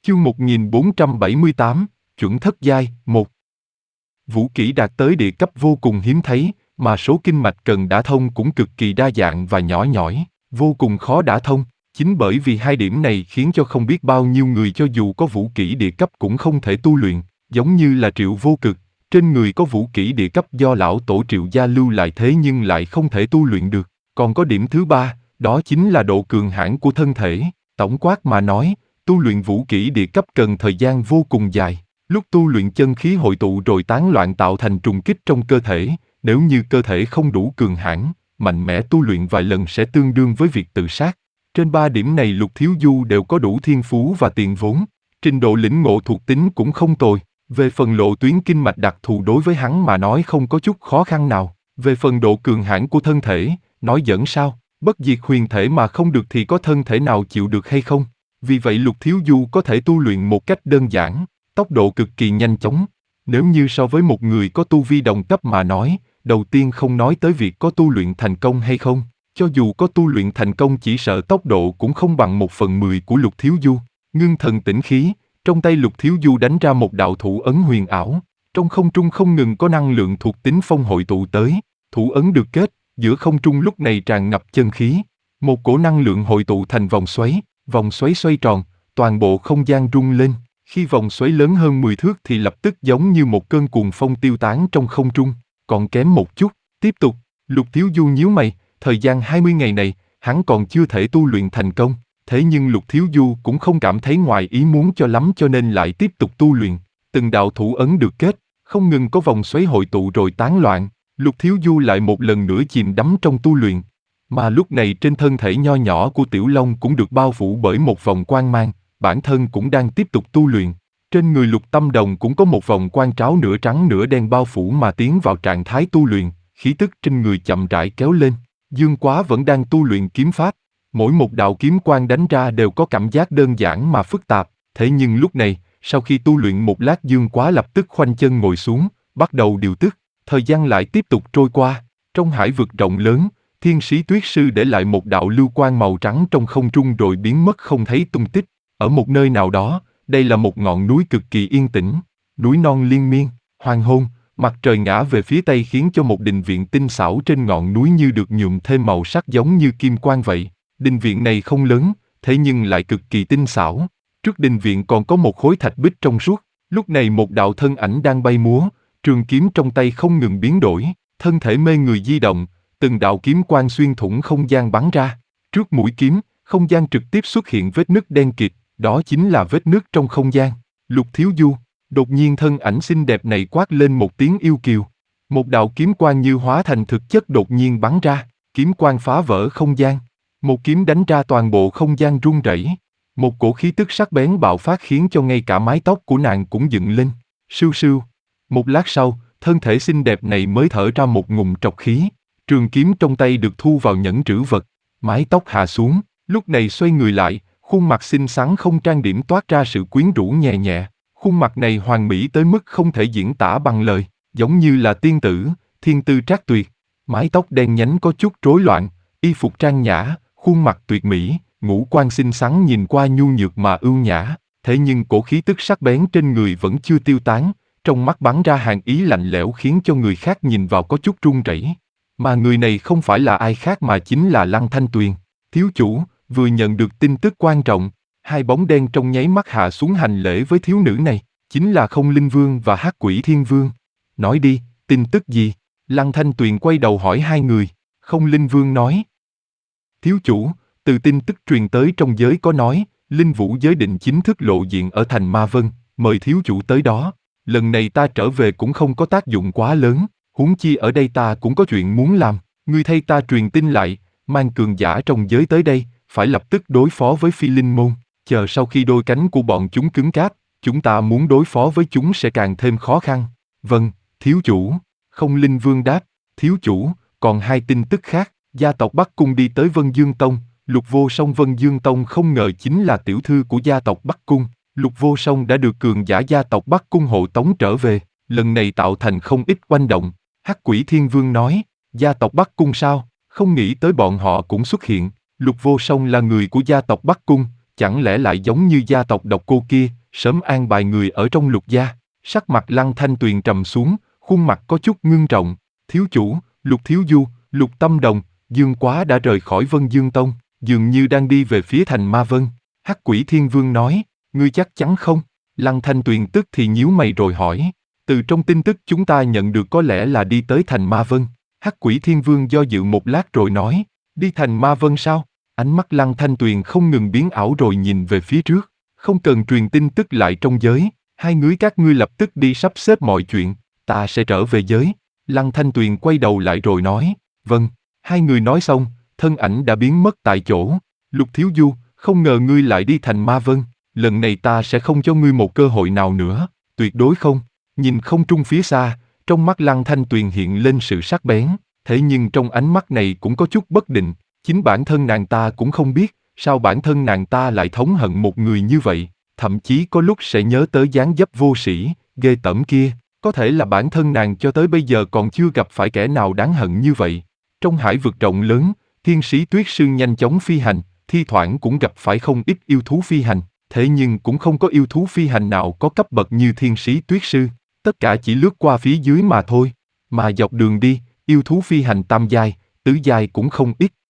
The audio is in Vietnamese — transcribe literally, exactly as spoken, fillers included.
Chương một nghìn bốn trăm bảy mươi tám, chuẩn thất giai, một. Vũ kỹ đạt tới địa cấp vô cùng hiếm thấy, mà số kinh mạch cần đả thông cũng cực kỳ đa dạng và nhỏ nhỏi, vô cùng khó đả thông. Chính bởi vì hai điểm này khiến cho không biết bao nhiêu người cho dù có vũ kỹ địa cấp cũng không thể tu luyện, giống như là Triệu Vô Cực, trên người có vũ kỹ địa cấp do lão tổ Triệu gia lưu lại thế nhưng lại không thể tu luyện được. Còn có điểm thứ ba, đó chính là độ cường hãn của thân thể. Tổng quát mà nói, tu luyện vũ kỹ địa cấp cần thời gian vô cùng dài. Lúc tu luyện chân khí hội tụ rồi tán loạn tạo thành trùng kích trong cơ thể, nếu như cơ thể không đủ cường hãn, mạnh mẽ tu luyện vài lần sẽ tương đương với việc tự sát. Trên ba điểm này Lục Thiếu Du đều có đủ thiên phú và tiền vốn, trình độ lĩnh ngộ thuộc tính cũng không tồi. Về phần lộ tuyến kinh mạch đặc thù đối với hắn mà nói không có chút khó khăn nào. Về phần độ cường hãn của thân thể, nói giỡn sao, bất diệt huyền thể mà không được thì có thân thể nào chịu được hay không? Vì vậy Lục Thiếu Du có thể tu luyện một cách đơn giản, tốc độ cực kỳ nhanh chóng. Nếu như so với một người có tu vi đồng cấp mà nói, đầu tiên không nói tới việc có tu luyện thành công hay không, cho dù có tu luyện thành công chỉ sợ tốc độ cũng không bằng một phần mười của Lục Thiếu Du. Ngưng thần tĩnh khí, trong tay Lục Thiếu Du đánh ra một đạo thủ ấn huyền ảo, trong không trung không ngừng có năng lượng thuộc tính phong hội tụ tới, thủ ấn được kết, giữa không trung lúc này tràn ngập chân khí, một cổ năng lượng hội tụ thành vòng xoáy, vòng xoáy xoay tròn, toàn bộ không gian rung lên, khi vòng xoáy lớn hơn mười thước thì lập tức giống như một cơn cuồng phong tiêu tán trong không trung, còn kém một chút, tiếp tục, Lục Thiếu Du nhíu mày, thời gian hai mươi ngày này, hắn còn chưa thể tu luyện thành công, thế nhưng Lục Thiếu Du cũng không cảm thấy ngoài ý muốn cho lắm cho nên lại tiếp tục tu luyện, từng đạo thủ ấn được kết, không ngừng có vòng xoáy hội tụ rồi tán loạn, Lục Thiếu Du lại một lần nữa chìm đắm trong tu luyện. Mà lúc này trên thân thể nho nhỏ của Tiểu Long cũng được bao phủ bởi một vòng quang mang, bản thân cũng đang tiếp tục tu luyện. Trên người Lục Tâm Đồng cũng có một vòng quang tráo nửa trắng nửa đen bao phủ mà tiến vào trạng thái tu luyện, khí tức trên người chậm rãi kéo lên. Dương Quá vẫn đang tu luyện kiếm pháp, mỗi một đạo kiếm quang đánh ra đều có cảm giác đơn giản mà phức tạp, thế nhưng lúc này, sau khi tu luyện một lát Dương Quá lập tức khoanh chân ngồi xuống, bắt đầu điều tức, thời gian lại tiếp tục trôi qua, trong hải vực rộng lớn, Thiên Sĩ Tuyết Sư để lại một đạo lưu quang màu trắng trong không trung rồi biến mất không thấy tung tích. Ở một nơi nào đó, đây là một ngọn núi cực kỳ yên tĩnh, núi non liên miên, hoàng hôn, mặt trời ngã về phía tây khiến cho một đình viện tinh xảo trên ngọn núi như được nhuộm thêm màu sắc giống như kim quang vậy. Đình viện này không lớn, thế nhưng lại cực kỳ tinh xảo. Trước đình viện còn có một khối thạch bích trong suốt, lúc này một đạo thân ảnh đang bay múa, trường kiếm trong tay không ngừng biến đổi, thân thể mê người di động, từng đạo kiếm quang xuyên thủng không gian bắn ra. Trước mũi kiếm, không gian trực tiếp xuất hiện vết nứt đen kịt, đó chính là vết nứt trong không gian. Lục Thiếu Du, đột nhiên thân ảnh xinh đẹp này quát lên một tiếng yêu kiều. Một đạo kiếm quang như hóa thành thực chất đột nhiên bắn ra, kiếm quang phá vỡ không gian. Một kiếm đánh ra toàn bộ không gian rung rẩy. Một cổ khí tức sắc bén bạo phát khiến cho ngay cả mái tóc của nàng cũng dựng lên. Sưu sưu. Một lát sau, thân thể xinh đẹp này mới thở ra một ngụm trọc khí. Trường kiếm trong tay được thu vào nhẫn trữ vật. Mái tóc hạ xuống, lúc này xoay người lại, khuôn mặt xinh xắn không trang điểm toát ra sự quyến rũ nhẹ nhẹ. Khuôn mặt này hoàn mỹ tới mức không thể diễn tả bằng lời, giống như là tiên tử, thiên tư trác tuyệt. Mái tóc đen nhánh có chút rối loạn, y phục trang nhã, khuôn mặt tuyệt mỹ, ngũ quan xinh xắn nhìn qua nhu nhược mà ưu nhã, thế nhưng cổ khí tức sắc bén trên người vẫn chưa tiêu tán, trong mắt bắn ra hàn ý lạnh lẽo khiến cho người khác nhìn vào có chút run rẩy. Mà người này không phải là ai khác mà chính là Lăng Thanh Tuyền. Thiếu chủ, vừa nhận được tin tức quan trọng, hai bóng đen trong nháy mắt hạ xuống hành lễ với thiếu nữ này, chính là Không Linh Vương và Hắc Quỷ Thiên Vương. Nói đi, tin tức gì? Lăng Thanh Tuyền quay đầu hỏi hai người. Không Linh Vương nói: Thiếu chủ, từ tin tức truyền tới trong giới có nói, Linh Vũ giới định chính thức lộ diện ở thành Ma Vân, mời thiếu chủ tới đó. Lần này ta trở về cũng không có tác dụng quá lớn, huống chi ở đây ta cũng có chuyện muốn làm. Ngươi thay ta truyền tin lại, mang cường giả trong giới tới đây, phải lập tức đối phó với Phi Linh Môn. Chờ sau khi đôi cánh của bọn chúng cứng cáp, chúng ta muốn đối phó với chúng sẽ càng thêm khó khăn. Vâng, thiếu chủ. Không Linh Vương đáp. Thiếu chủ, còn hai tin tức khác. Gia tộc Bắc Cung đi tới Vân Dương Tông. Lục Vô Song Vân Dương Tông không ngờ chính là tiểu thư của gia tộc Bắc Cung. Lục Vô Song đã được cường giả gia tộc Bắc Cung hộ tống trở về, lần này tạo thành không ít oanh động. Hắc Quỷ Thiên Vương nói: gia tộc Bắc Cung sao? Không nghĩ tới bọn họ cũng xuất hiện. Lục Vô Song là người của gia tộc Bắc Cung, chẳng lẽ lại giống như gia tộc độc cô kia, sớm an bài người ở trong Lục gia. Sắc mặt Lăng Thanh Tuyền trầm xuống, khuôn mặt có chút ngưng trọng. Thiếu chủ, Lục Thiếu Du, Lục Tâm Đồng, Dương Quá đã rời khỏi Vân Dương Tông, dường như đang đi về phía thành Ma Vân. Hắc Quỷ Thiên Vương nói, ngươi chắc chắn không? Lăng Thanh Tuyền tức thì nhíu mày rồi hỏi. Từ trong tin tức chúng ta nhận được có lẽ là đi tới thành Ma Vân. Hắc Quỷ Thiên Vương do dự một lát rồi nói, đi thành Ma Vân sao? Ánh mắt Lăng Thanh Tuyền không ngừng biến ảo rồi nhìn về phía trước. Không cần truyền tin tức lại trong giới, hai người các ngươi lập tức đi sắp xếp mọi chuyện, ta sẽ trở về giới. Lăng Thanh Tuyền quay đầu lại rồi nói, vâng. Hai người nói xong, thân ảnh đã biến mất tại chỗ. Lục Thiếu Du, không ngờ ngươi lại đi thành Ma Vân, lần này ta sẽ không cho ngươi một cơ hội nào nữa, tuyệt đối không. Nhìn không trung phía xa, trong mắt Lăng Thanh Tuyền hiện lên sự sắc bén, thế nhưng trong ánh mắt này cũng có chút bất định, chính bản thân nàng ta cũng không biết, sao bản thân nàng ta lại thống hận một người như vậy, thậm chí có lúc sẽ nhớ tới dáng dấp vô sĩ, ghê tởm kia, có thể là bản thân nàng cho tới bây giờ còn chưa gặp phải kẻ nào đáng hận như vậy. Trong hải vực rộng lớn, thiên sĩ tuyết sư nhanh chóng phi hành, thi thoảng cũng gặp phải không ít yêu thú phi hành, thế nhưng cũng không có yêu thú phi hành nào có cấp bậc như thiên sĩ tuyết sư, tất cả chỉ lướt qua phía dưới mà thôi, mà dọc đường đi, yêu thú phi hành tam giai, tứ giai cũng không ít,